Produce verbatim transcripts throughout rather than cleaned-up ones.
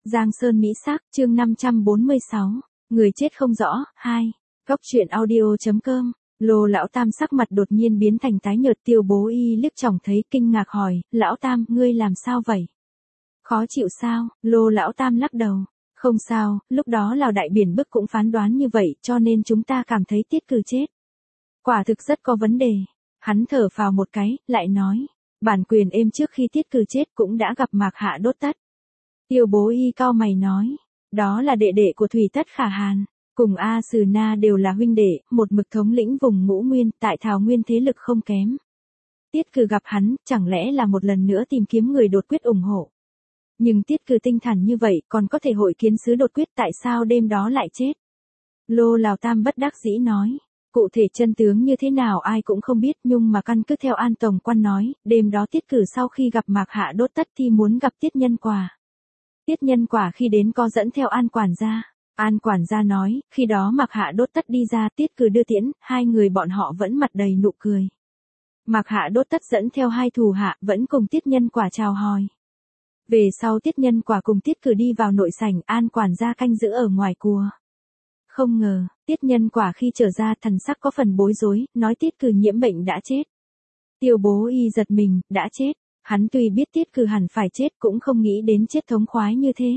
Giang Sơn Mỹ Sắc, chương năm trăm bốn mươi sáu, người chết không rõ, hai. Góc truyện audio.com, Lô Lão Tam sắc mặt đột nhiên biến thành tái nhợt. Tiêu Bố Y liếc chồng thấy kinh ngạc hỏi, Lão Tam, ngươi làm sao vậy? Khó chịu sao? Lô Lão Tam lắc đầu, không sao, lúc đó Lào Đại Biển Bức cũng phán đoán như vậy cho nên chúng ta cảm thấy Tiết Cử chết. Quả thực rất có vấn đề. Hắn thở phào một cái, lại nói, bản quyền êm trước khi Tiết Cử chết cũng đã gặp Mạc Hạ Đốt Tất. Tiêu Bố Y cau mày nói, đó là đệ đệ của Thủy Tất Khả Hàn, cùng A Sừ Na đều là huynh đệ, một mực thống lĩnh vùng Ngũ Nguyên, tại Thảo Nguyên thế lực không kém. Tiết Cử gặp hắn, chẳng lẽ là một lần nữa tìm kiếm người đột quyết ủng hộ. Nhưng Tiết Cử tinh thần như vậy, còn có thể hội kiến sứ đột quyết, tại sao đêm đó lại chết? Lô Lào Tam bất đắc dĩ nói, cụ thể chân tướng như thế nào ai cũng không biết, nhưng mà căn cứ theo An Tổng Quan nói, đêm đó Tiết Cử sau khi gặp Mạc Hạ Đốt Tất thì muốn gặp Tiết Nhân Quả. Tiết Nhân Quả khi đến có dẫn theo An quản gia. An quản gia nói, khi đó Mạc Hạ Đốt Tất đi ra, Tiết Cử đưa tiễn, hai người bọn họ vẫn mặt đầy nụ cười. Mạc Hạ Đốt Tất dẫn theo hai thủ hạ, vẫn cùng Tiết Nhân Quả chào hỏi. Về sau Tiết Nhân Quả cùng Tiết Cử đi vào nội sảnh, An quản gia canh giữ ở ngoài cùa. Không ngờ, Tiết Nhân Quả khi trở ra thần sắc có phần bối rối, nói Tiết Cử nhiễm bệnh đã chết. Tiêu Bố Y giật mình, đã chết. Hắn tuy biết Tiết Cử hẳn phải chết cũng không nghĩ đến chết thống khoái như thế.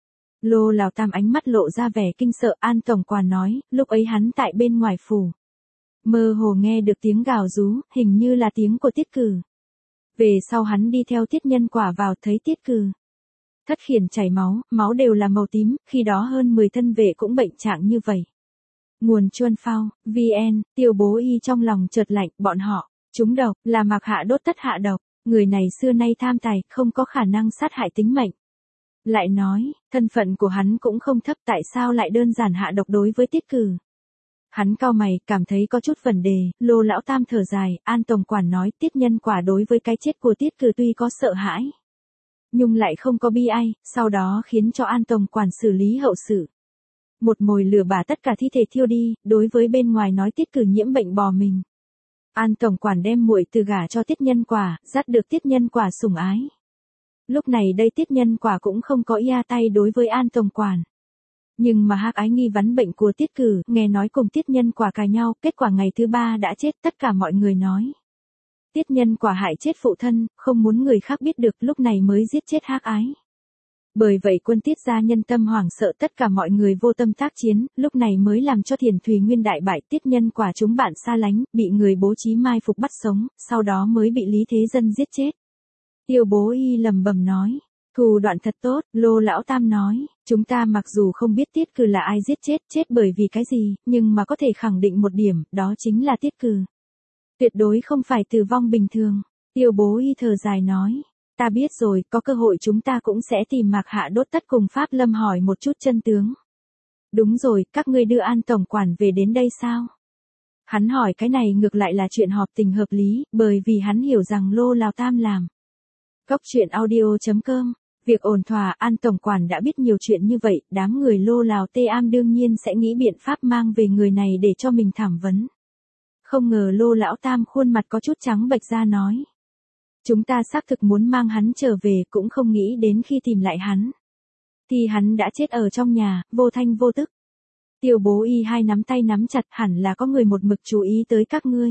Lô Lào Tam ánh mắt lộ ra vẻ kinh sợ. An Tổng Quản nói, lúc ấy hắn tại bên ngoài phủ. Mơ hồ nghe được tiếng gào rú, hình như là tiếng của Tiết Cử. Về sau hắn đi theo Tiết Nhân Quả vào thấy Tiết Cử thất khiển chảy máu, máu đều là màu tím, khi đó hơn mười thân vệ cũng bệnh trạng như vậy. Nguồn Chuân Phao, vn, Tiêu Bố Y trong lòng chợt lạnh, bọn họ, trúng độc, là Mạc Hạ Đốt Tất hạ độc. Người này xưa nay tham tài, không có khả năng sát hại tính mệnh. Lại nói, thân phận của hắn cũng không thấp, tại sao lại đơn giản hạ độc đối với Tiết Cử. Hắn cau mày, cảm thấy có chút vấn đề. Lô Lão Tam thở dài. An Tổng Quản nói, Tiết Nhân Quả đối với cái chết của Tiết Cử tuy có sợ hãi, nhưng lại không có bi ai, sau đó khiến cho An Tổng Quản xử lý hậu sự. Một mồi lửa bả tất cả thi thể thiêu đi, đối với bên ngoài nói Tiết Cử nhiễm bệnh bò mình. An Tổng Quản đem muội từ gả cho Tiết Nhân Quả, dắt được Tiết Nhân Quả sủng ái. Lúc này đây Tiết Nhân Quả cũng không có ia tay đối với An Tổng Quản. Nhưng mà hắc ái nghi vấn bệnh của Tiết Cử, nghe nói cùng Tiết Nhân Quả cãi nhau, kết quả ngày thứ ba đã chết. Tất cả mọi người nói Tiết Nhân Quả hại chết phụ thân, không muốn người khác biết được, lúc này mới giết chết hắc ái. Bởi vậy quân Tiết gia nhân tâm hoảng sợ, tất cả mọi người vô tâm tác chiến, lúc này mới làm cho Thiền Thùy Nguyên đại bại. Tiết Nhân Quả chúng bạn xa lánh, bị người bố trí mai phục bắt sống, sau đó mới bị Lý Thế Dân giết chết. Tiêu Bố Y lầm bầm nói, thủ đoạn thật tốt. Lô Lão Tam nói, chúng ta mặc dù không biết Tiết Cử là ai giết chết, chết bởi vì cái gì, nhưng mà có thể khẳng định một điểm, đó chính là Tiết Cử tuyệt đối không phải tử vong bình thường. Tiêu Bố Y thở dài nói, ta biết rồi, có cơ hội chúng ta cũng sẽ tìm Mạc Hạ Đốt Tất cùng Pháp Lâm hỏi một chút chân tướng. Đúng rồi, các ngươi đưa An Tổng Quản về đến đây sao? Hắn hỏi cái này ngược lại là chuyện hợp tình hợp lý, bởi vì hắn hiểu rằng Lô Lào Tam làm. Góc truyện audio.com, việc ổn thỏa. An Tổng Quản đã biết nhiều chuyện như vậy, đám người Lô Lào Tê Am đương nhiên sẽ nghĩ biện pháp mang về người này để cho mình thẩm vấn. Không ngờ Lô Lão Tam khuôn mặt có chút trắng bệch ra nói, chúng ta xác thực muốn mang hắn trở về, cũng không nghĩ đến khi tìm lại hắn thì hắn đã chết ở trong nhà, vô thanh vô tức. Tiêu Bố Y hai nắm tay nắm chặt, hẳn là có người một mực chú ý tới các ngươi.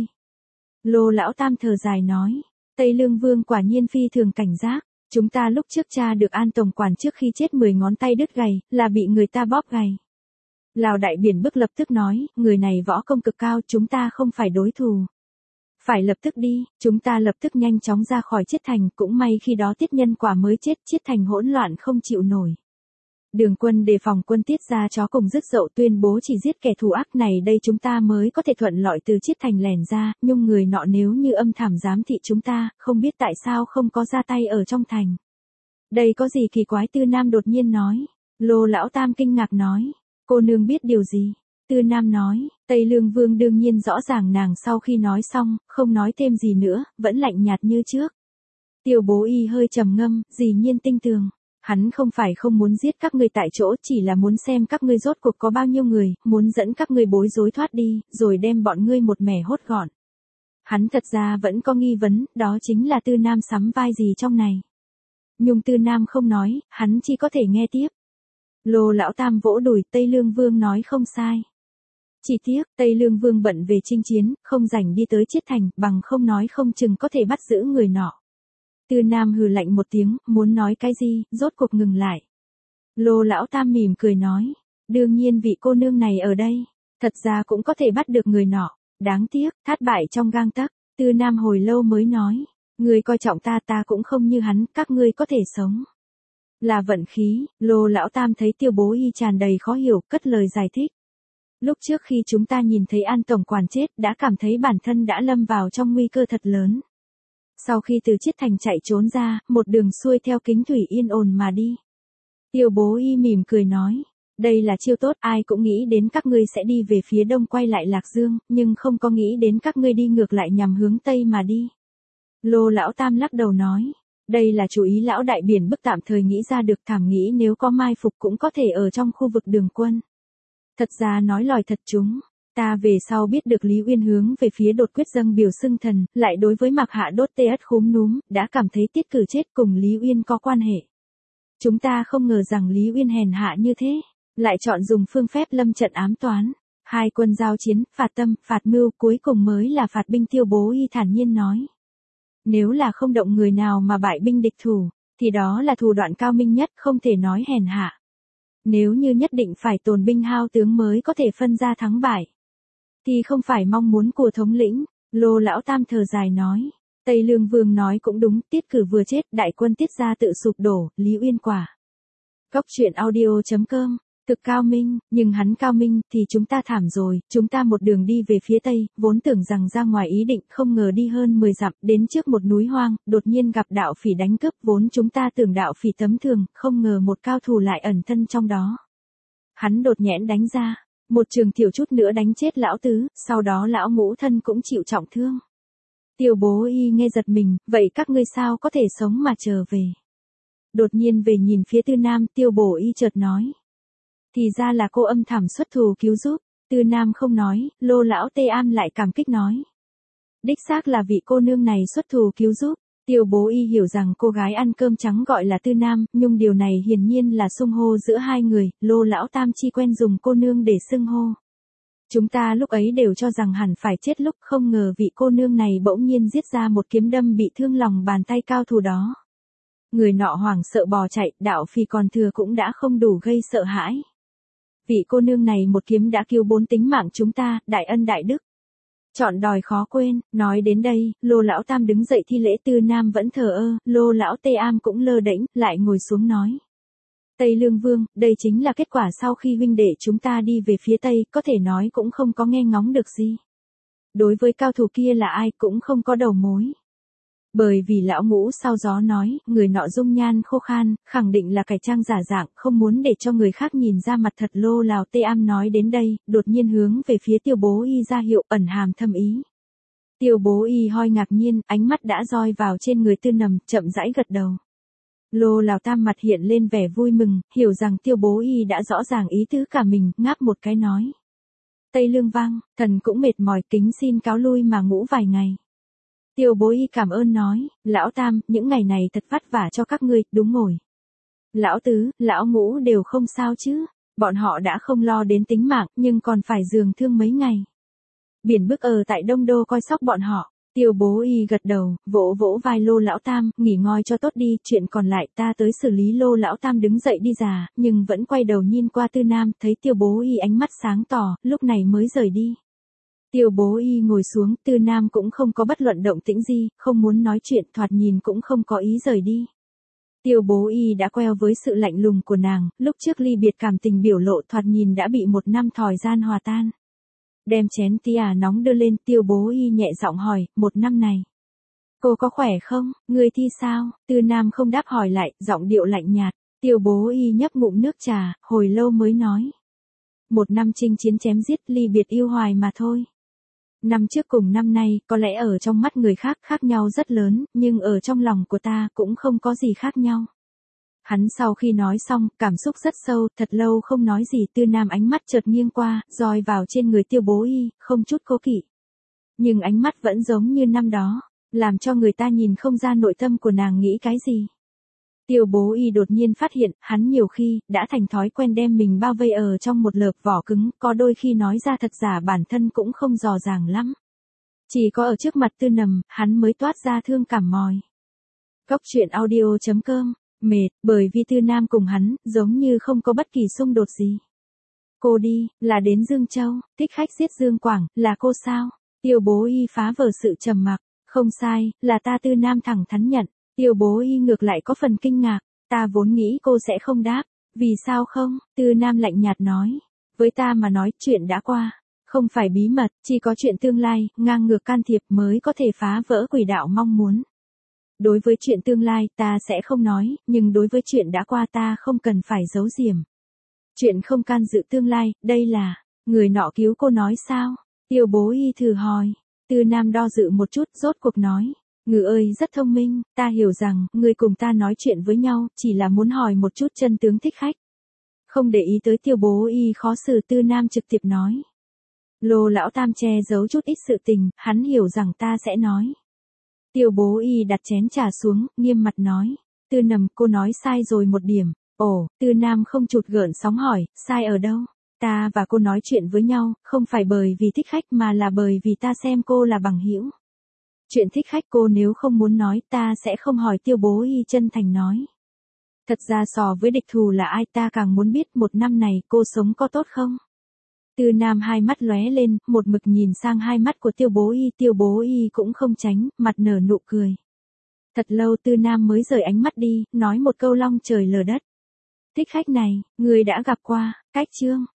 Lô Lão Tam thở dài nói, Tây Lương Vương quả nhiên phi thường cảnh giác, chúng ta lúc trước tra được An Tổng Quản trước khi chết mười ngón tay đứt gầy, là bị người ta bóp gầy. Lào Đại Biển Bức lập tức nói, người này võ công cực cao, chúng ta không phải đối thủ. Phải lập tức đi, chúng ta lập tức nhanh chóng ra khỏi Chiết Thành, cũng may khi đó Tiết Nhân Quả mới chết, Chiết Thành hỗn loạn không chịu nổi. Đường quân đề phòng quân Tiết gia chó cùng rứt dậu tuyên bố chỉ giết kẻ thù ác này, đây chúng ta mới có thể thuận lợi từ Chiết Thành lẻn ra, nhưng người nọ nếu như âm thầm giám thị chúng ta, không biết tại sao không có ra tay ở trong thành. Đây có gì kỳ quái? Tư Nam đột nhiên nói. Lô Lão Tam kinh ngạc nói, cô nương biết điều gì? Tư Nam nói, Tây Lương Vương đương nhiên rõ ràng. Nàng sau khi nói xong, không nói thêm gì nữa, vẫn lạnh nhạt như trước. Tiêu Bố Y hơi trầm ngâm, dĩ nhiên tinh tường. Hắn không phải không muốn giết các ngươi tại chỗ, chỉ là muốn xem các ngươi rốt cuộc có bao nhiêu người, muốn dẫn các ngươi bối rối thoát đi, rồi đem bọn ngươi một mẻ hốt gọn. Hắn thật ra vẫn có nghi vấn, đó chính là Tư Nam sắm vai gì trong này. Nhưng Tư Nam không nói, hắn chỉ có thể nghe tiếp. Lô lão tam vỗ đùi, Tây Lương Vương nói không sai. Chỉ tiếc, Tây Lương Vương bận về chinh chiến, không rảnh đi tới Chiết Thành, bằng không nói không chừng có thể bắt giữ người nọ. Tư Nam hừ lạnh một tiếng, muốn nói cái gì, rốt cuộc ngừng lại. Lô lão tam mỉm cười nói, đương nhiên vị cô nương này ở đây, thật ra cũng có thể bắt được người nọ, đáng tiếc, thất bại trong gang tấc. Tư Nam hồi lâu mới nói, người coi trọng ta ta cũng không như hắn, các ngươi có thể sống. Là vận khí, Lô lão tam thấy Tiêu Bố Y tràn đầy khó hiểu, cất lời giải thích. Lúc trước khi chúng ta nhìn thấy An tổng quản chết, đã cảm thấy bản thân đã lâm vào trong nguy cơ thật lớn. Sau khi từ Chiết Thành chạy trốn ra, một đường xuôi theo Kính Thủy yên ổn mà đi. Tiêu Bố Y mỉm cười nói, đây là chiêu tốt, ai cũng nghĩ đến các ngươi sẽ đi về phía đông quay lại Lạc Dương, nhưng không có nghĩ đến các ngươi đi ngược lại nhằm hướng tây mà đi. Lô lão tam lắc đầu nói, đây là chủ ý lão đại biển bức tạm thời nghĩ ra được, thảm nghĩ nếu có mai phục cũng có thể ở trong khu vực đường quân. Thật ra nói lòi thật chúng, ta về sau biết được Lý Uyên hướng về phía đột quyết dâng biểu xưng thần, lại đối với Mạc Hạ đốt tê ất khúm núm, đã cảm thấy tiết cử chết cùng Lý Uyên có quan hệ. Chúng ta không ngờ rằng Lý Uyên hèn hạ như thế, lại chọn dùng phương phép lâm trận ám toán. Hai quân giao chiến, phạt tâm, phạt mưu, cuối cùng mới là phạt binh. Tiêu Bố Y thản nhiên nói. Nếu là không động người nào mà bại binh địch thủ, thì đó là thủ đoạn cao minh nhất, không thể nói hèn hạ. Nếu như nhất định phải tồn binh hao tướng mới có thể phân ra thắng bại, thì không phải mong muốn của thống lĩnh. Lô lão tam thở dài nói, Tây Lương Vương nói cũng đúng, tiết cử vừa chết, đại quân tiết ra tự sụp đổ, Lý Uyên quả. Góc truyện audio chấm com, thực cao minh, nhưng hắn cao minh thì chúng ta thảm rồi, chúng ta một đường đi về phía tây, vốn tưởng rằng ra ngoài ý định, không ngờ đi hơn mười dặm, đến trước một núi hoang, đột nhiên gặp đạo phỉ đánh cướp, vốn chúng ta tưởng đạo phỉ tấm thường, không ngờ một cao thủ lại ẩn thân trong đó. Hắn đột nhẽn đánh ra, một trường thiểu chút nữa đánh chết lão tứ, sau đó lão ngũ thân cũng chịu trọng thương. Tiêu Bố Y nghe giật mình, vậy các ngươi sao có thể sống mà trở về? Đột nhiên về nhìn phía Tư Nam, Tiêu Bố Y chợt nói. Thì ra là cô âm thầm xuất thủ cứu giúp. Tư Nam không nói, Lô lão Tê Am lại cảm kích nói. Đích xác là vị cô nương này xuất thủ cứu giúp. Tiêu Bố Y hiểu rằng cô gái ăn cơm trắng gọi là Tư Nam, nhưng điều này hiển nhiên là xưng hô giữa hai người, Lô lão tam chi quen dùng cô nương để xưng hô. Chúng ta lúc ấy đều cho rằng hẳn phải chết lúc, không ngờ vị cô nương này bỗng nhiên giết ra một kiếm đâm bị thương lòng bàn tay cao thủ đó. Người nọ hoảng sợ bò chạy, đạo phi còn thừa cũng đã không đủ gây sợ hãi. Vị cô nương này một kiếm đã cứu bốn tính mạng chúng ta, đại ân đại đức. Chọn đòi khó quên. Nói đến đây, Lô lão tam đứng dậy thi lễ. Tư Nam vẫn thờ ơ, Lô lão Tê Am cũng lơ đễnh, lại ngồi xuống nói. Tây Lương Vương, đây chính là kết quả sau khi huynh đệ chúng ta đi về phía Tây, có thể nói cũng không có nghe ngóng được gì. Đối với cao thủ kia là ai cũng không có đầu mối. Bởi vì lão ngũ sau gió nói, người nọ dung nhan khô khan, khẳng định là cải trang giả dạng, không muốn để cho người khác nhìn ra mặt thật. Lô lão Tê Am nói đến đây, đột nhiên hướng về phía Tiêu Bố Y ra hiệu, ẩn hàm thâm ý. Tiêu Bố Y hoi ngạc nhiên, ánh mắt đã roi vào trên người Tư Nầm, chậm rãi gật đầu. Lô lão tam mặt hiện lên vẻ vui mừng, hiểu rằng Tiêu Bố Y đã rõ ràng ý tứ cả mình, ngáp một cái nói. Tây Lương Vang, thần cũng mệt mỏi, kính xin cáo lui mà ngủ vài ngày. Tiêu Bố Y cảm ơn nói, lão tam, những ngày này thật vất vả cho các ngươi, đúng rồi. Lão tứ, lão ngũ đều không sao chứ, bọn họ đã không lo đến tính mạng, nhưng còn phải giường thương mấy ngày. Biển Bức ở tại Đông Đô coi sóc bọn họ. Tiêu Bố Y gật đầu, vỗ vỗ vai Lô lão tam, nghỉ ngơi cho tốt đi, chuyện còn lại ta tới xử lý. Lô lão tam đứng dậy đi già, nhưng vẫn quay đầu nhìn qua Tư Nam, thấy Tiêu Bố Y ánh mắt sáng tỏ, lúc này mới rời đi. Tiêu Bố Y ngồi xuống, Tư Nam cũng không có bất luận động tĩnh gì, không muốn nói chuyện, thoạt nhìn cũng không có ý rời đi. Tiêu Bố Y đã quen với sự lạnh lùng của nàng, lúc trước ly biệt cảm tình biểu lộ thoạt nhìn đã bị một năm thời gian hòa tan. Đem chén tia nóng đưa lên, Tiêu Bố Y nhẹ giọng hỏi, một năm này. Cô có khỏe không, người thi sao? Tư Nam không đáp hỏi lại, giọng điệu lạnh nhạt. Tiêu Bố Y nhấp ngụm nước trà, hồi lâu mới nói. Một năm chinh chiến chém giết, ly biệt yêu hoài mà thôi. Năm trước cùng năm nay, có lẽ ở trong mắt người khác khác nhau rất lớn, nhưng ở trong lòng của ta cũng không có gì khác nhau. Hắn sau khi nói xong, cảm xúc rất sâu, thật lâu không nói gì. Tư Nam ánh mắt chợt nghiêng qua, dọi vào trên người Tiêu Bố Y, không chút cố kỵ. Nhưng ánh mắt vẫn giống như năm đó, làm cho người ta nhìn không ra nội tâm của nàng nghĩ cái gì. Tiêu Bố Y đột nhiên phát hiện, hắn nhiều khi, đã thành thói quen đem mình bao vây ở trong một lợp vỏ cứng, có đôi khi nói ra thật giả bản thân cũng không dò dàng lắm. Chỉ có ở trước mặt Tư Nầm, hắn mới toát ra thương cảm mòi. Cốc truyện audio chấm com, mệt, bởi vì Tư Nam cùng hắn, giống như không có bất kỳ xung đột gì. Cô đi, là đến Dương Châu, thích khách giết Dương Quảng, là cô sao? Tiêu Bố Y phá vỡ sự trầm mặc, không sai, là ta. Tư Nam thẳng thắn nhận. Tiêu Bố Y ngược lại có phần kinh ngạc, ta vốn nghĩ cô sẽ không đáp, vì sao không? Tư Nam lạnh nhạt nói, với ta mà nói chuyện đã qua, không phải bí mật, chỉ có chuyện tương lai, ngang ngược can thiệp mới có thể phá vỡ quỷ đạo mong muốn. Đối với chuyện tương lai ta sẽ không nói, nhưng đối với chuyện đã qua ta không cần phải giấu giềm. Chuyện không can dự tương lai, đây là, người nọ cứu cô nói sao? Tiêu Bố Y thử hỏi. Tư Nam đo dự một chút, rốt cuộc nói. Ngự ơi rất thông minh, ta hiểu rằng, người cùng ta nói chuyện với nhau, chỉ là muốn hỏi một chút chân tướng thích khách. Không để ý tới Tiêu Bố Y khó xử, Tư Nam trực tiếp nói. Lô lão tam che giấu chút ít sự tình, hắn hiểu rằng ta sẽ nói. Tiêu Bố Y đặt chén trà xuống, nghiêm mặt nói. Tư Nầm, cô nói sai rồi một điểm. Ồ, Tư Nam không chụt gợn sóng hỏi, sai ở đâu? Ta và cô nói chuyện với nhau, không phải bởi vì thích khách mà là bởi vì ta xem cô là bằng hữu. Chuyện thích khách cô nếu không muốn nói ta sẽ không hỏi. Tiêu Bố Y chân thành nói. Thật ra so với địch thù là ai ta càng muốn biết một năm này cô sống có tốt không? Tư Nam hai mắt lóe lên, một mực nhìn sang hai mắt của Tiêu Bố Y. Tiêu Bố Y cũng không tránh, mặt nở nụ cười. Thật lâu Tư Nam mới rời ánh mắt đi, nói một câu long trời lở đất. Thích khách này, người đã gặp qua, cách chương.